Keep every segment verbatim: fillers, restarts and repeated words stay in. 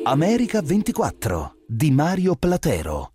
America ventiquattro di Mario Platero.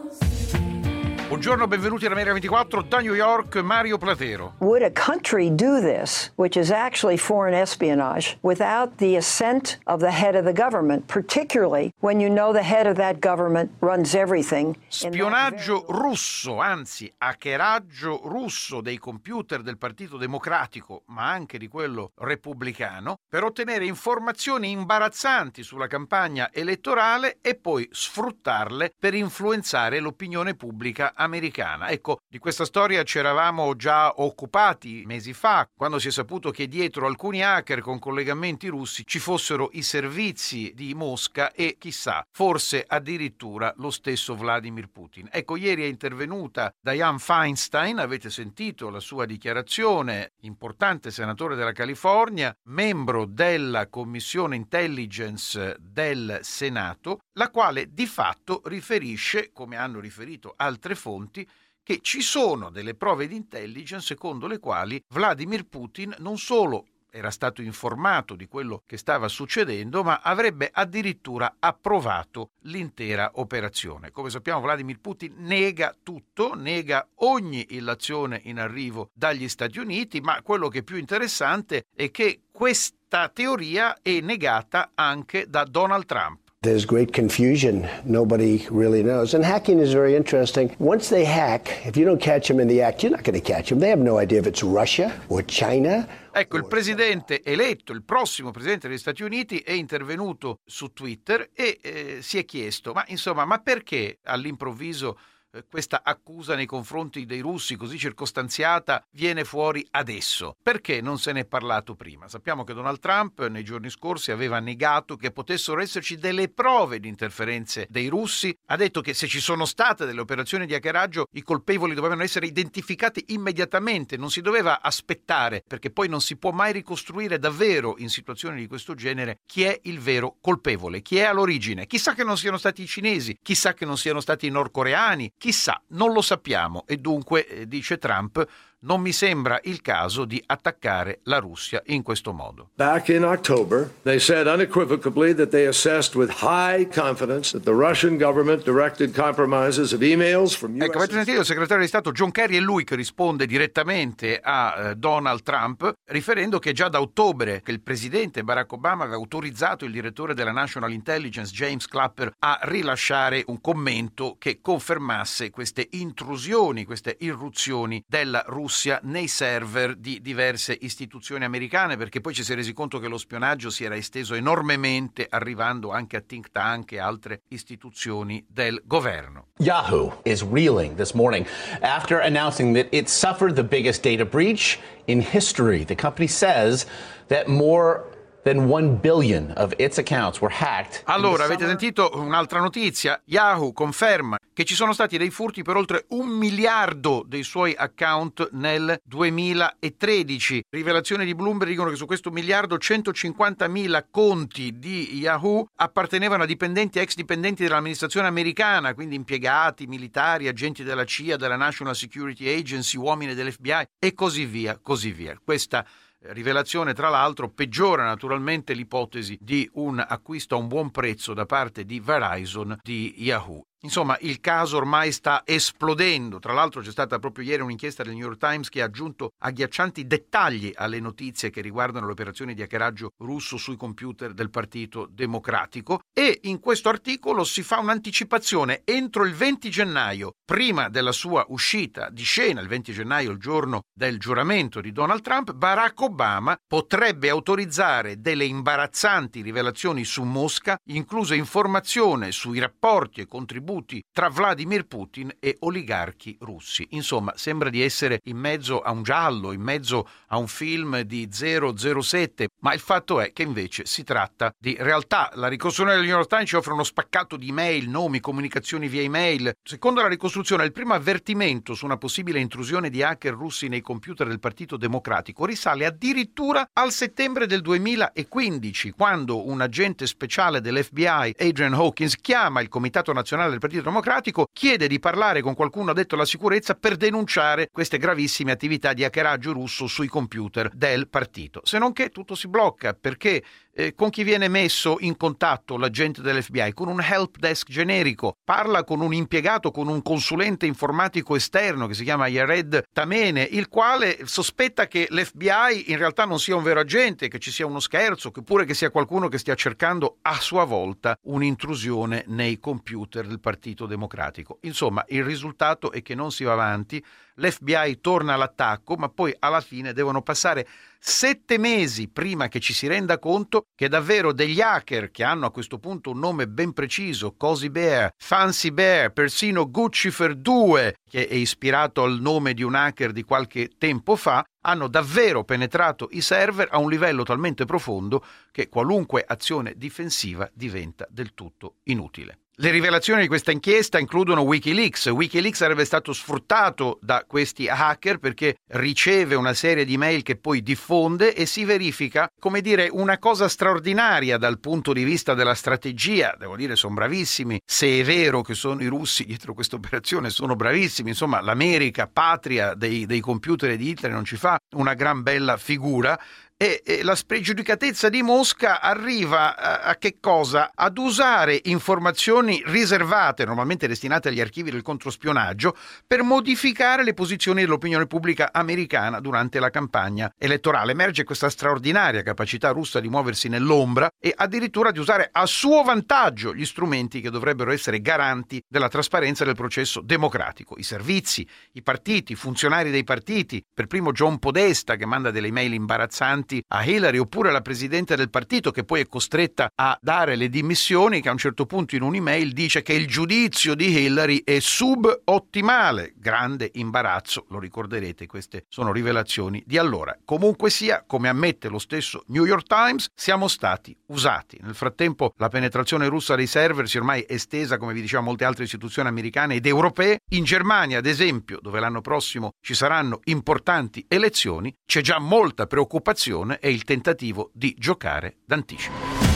Buongiorno, benvenuti ad America ventiquattro, da New York, Mario Platero. Would a country do this, which is actually foreign espionage, without the assent of the head of the government, particularly when you know the head of that government runs everything? Spionaggio russo, anzi hackeraggio russo dei computer del Partito Democratico, ma anche di quello repubblicano, per ottenere informazioni imbarazzanti sulla campagna elettorale e poi sfruttarle per influenzare l'opinione pubblica americana. Ecco, di questa storia ci eravamo già occupati mesi fa, quando si è saputo che dietro alcuni hacker con collegamenti russi ci fossero i servizi di Mosca e chissà, forse addirittura lo stesso Vladimir Putin. Ecco, ieri è intervenuta Dianne Feinstein, avete sentito la sua dichiarazione, importante senatore della California, membro della Commissione Intelligence del Senato, la quale di fatto riferisce, come hanno riferito altre fonti, che ci sono delle prove di intelligence secondo le quali Vladimir Putin non solo era stato informato di quello che stava succedendo, ma avrebbe addirittura approvato l'intera operazione. Come sappiamo, Vladimir Putin nega tutto, nega ogni illazione in arrivo dagli Stati Uniti, ma quello che è più interessante è che questa teoria è negata anche da Donald Trump. There's great confusion. Nobody really knows. And hacking is very interesting. Once they hack, if you don't catch them in the act, you're not going to catch them. They have no idea if it's Russia or China. Ecco, il presidente eletto, il prossimo presidente degli Stati Uniti, è intervenuto su Twitter e eh, si è chiesto, ma insomma, ma perché all'improvviso questa accusa nei confronti dei russi così circostanziata viene fuori adesso? Perché non se ne è parlato prima? Sappiamo che Donald Trump nei giorni scorsi aveva negato che potessero esserci delle prove di interferenze dei russi, ha detto che se ci sono state delle operazioni di hackeraggio i colpevoli dovevano essere identificati immediatamente, non si doveva aspettare, perché poi non si può mai ricostruire davvero in situazioni di questo genere chi è il vero colpevole, chi è all'origine. Chissà che non siano stati i cinesi, chissà che non siano stati i nordcoreani, chissà, non lo sappiamo e dunque, eh, dice Trump, non mi sembra il caso di attaccare la Russia in questo modo. Back in October, they said unequivocally that they assessed with high confidence that the Russian government directed compromises of emails from U S. Ecco, avete sentito il segretario di Stato John Kerry, è lui che risponde direttamente a eh, Donald Trump, riferendo che già da ottobre che il presidente Barack Obama aveva autorizzato il direttore della National Intelligence James Clapper a rilasciare un commento che confermasse queste intrusioni, queste irruzioni della Russia nei server di diverse istituzioni americane, perché poi ci si è resi conto che lo spionaggio si era esteso enormemente, arrivando anche a think tank e altre istituzioni del governo. Yahoo is reeling this morning after announcing that it suffered the biggest data breach in history. The company says that more than one billion of its accounts were hacked. Allora, avete sentito un'altra notizia? Yahoo conferma che ci sono stati dei furti per oltre un miliardo dei suoi account nel duemilatredici. Rivelazioni di Bloomberg dicono che su questo miliardo centocinquantamila conti di Yahoo appartenevano a dipendenti e ex dipendenti dell'amministrazione americana, quindi impiegati, militari, agenti della C I A, della National Security Agency, uomini dell'F B I e così via, così via. Questa rivelazione, tra l'altro, peggiora naturalmente l'ipotesi di un acquisto a un buon prezzo da parte di Verizon di Yahoo. Insomma, il caso ormai sta esplodendo. Tra l'altro c'è stata proprio ieri un'inchiesta del New York Times che ha aggiunto agghiaccianti dettagli alle notizie che riguardano le operazioni di hackeraggio russo sui computer del Partito Democratico, e in questo articolo si fa un'anticipazione. Entro il venti gennaio, prima della sua uscita di scena, il venti gennaio, il giorno del giuramento di Donald Trump, Barack Obama potrebbe autorizzare delle imbarazzanti rivelazioni su Mosca, incluse informazione sui rapporti e contributi tra Vladimir Putin e oligarchi russi. Insomma, sembra di essere in mezzo a un giallo, in mezzo a un film di zero zero sette, ma il fatto è che invece si tratta di realtà. La ricostruzione del New York Times ci offre uno spaccato di email, nomi, comunicazioni via email. Secondo la ricostruzione, il primo avvertimento su una possibile intrusione di hacker russi nei computer del Partito Democratico risale addirittura al settembre del duemilaquindici, quando un agente speciale dell'F B I, Adrian Hawkins, chiama il Comitato Nazionale del Partito Democratico, chiede di parlare con qualcuno addetto alla sicurezza per denunciare queste gravissime attività di hackeraggio russo sui computer del partito. Se non che tutto si blocca, perché Eh, con chi viene messo in contatto l'agente dell'F B I? Con un help desk generico, parla con un impiegato, con un consulente informatico esterno che si chiama Yared Tamene, il quale sospetta che l'F B I in realtà non sia un vero agente, che ci sia uno scherzo, oppure che sia qualcuno che stia cercando a sua volta un'intrusione nei computer del Partito Democratico. Insomma, il risultato è che non si va avanti, l'F B I torna all'attacco, ma poi alla fine devono passare sette mesi prima che ci si renda conto che davvero degli hacker, che hanno a questo punto un nome ben preciso, Cozy Bear, Fancy Bear, persino Guccifer due, che è ispirato al nome di un hacker di qualche tempo fa, hanno davvero penetrato i server a un livello talmente profondo che qualunque azione difensiva diventa del tutto inutile. Le rivelazioni di questa inchiesta includono Wikileaks. Wikileaks sarebbe stato sfruttato da questi hacker perché riceve una serie di mail che poi diffonde e si verifica, come dire, una cosa straordinaria dal punto di vista della strategia. Devo dire, sono bravissimi. Se è vero che sono i russi dietro questa operazione, sono bravissimi. Insomma, l'America, patria dei, dei computer di Hitler, non ci fa una gran bella figura. E, e la spregiudicatezza di Mosca arriva a, a che cosa? Ad usare informazioni riservate, normalmente destinate agli archivi del controspionaggio, per modificare le posizioni dell'opinione pubblica americana durante la campagna elettorale. Emerge questa straordinaria capacità russa di muoversi nell'ombra e addirittura di usare a suo vantaggio gli strumenti che dovrebbero essere garanti della trasparenza del processo democratico. I servizi, i partiti, i funzionari dei partiti, per primo John Podesta che manda delle email imbarazzanti a Hillary, oppure la presidente del partito che poi è costretta a dare le dimissioni, che a un certo punto in un'email dice che il giudizio di Hillary è subottimale. Grande imbarazzo, lo ricorderete, queste sono rivelazioni di allora. Comunque sia, come ammette lo stesso New York Times, siamo stati usati. Nel frattempo la penetrazione russa dei server si è ormai estesa, come vi dicevo, a molte altre istituzioni americane ed europee. In Germania, ad esempio, dove l'anno prossimo ci saranno importanti elezioni, c'è già molta preoccupazione e il tentativo di giocare d'anticipo.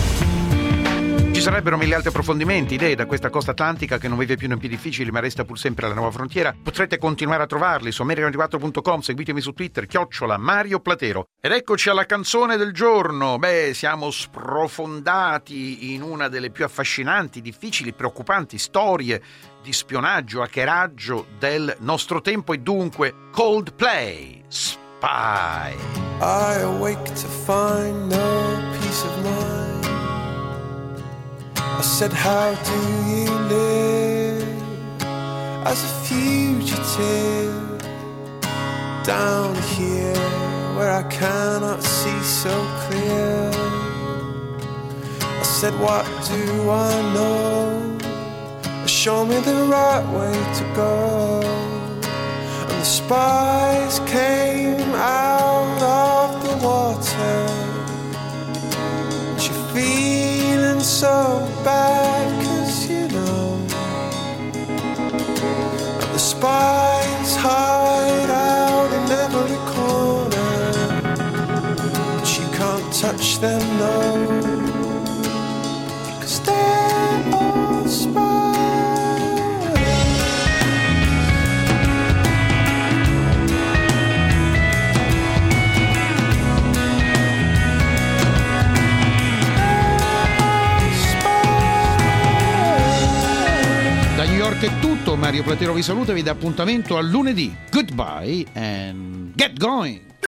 Ci sarebbero mille altri approfondimenti, idee da questa costa atlantica che non vive più nei più difficili ma resta pur sempre la nuova frontiera. Potrete continuare a trovarli su america ventiquattro punto com, seguitemi su Twitter, chiocciola Mario Platero. Ed eccoci alla canzone del giorno. Beh, siamo sprofondati in una delle più affascinanti, difficili, preoccupanti storie di spionaggio, hackeraggio del nostro tempo e dunque Coldplay, Spy. I awake to find no peace of mind. I said, how do you live as a fugitive down here where I cannot see so clear? I said, what do I know? Show me the right way to go. And the spies came out of the water. And you're feeling so bad, 'cause you know. And the spies hide out in every corner, but you can't touch them, no, 'cause they're all spies. Da New York è tutto, Mario Platero vi saluta e vi dà appuntamento a lunedì. Goodbye and get going!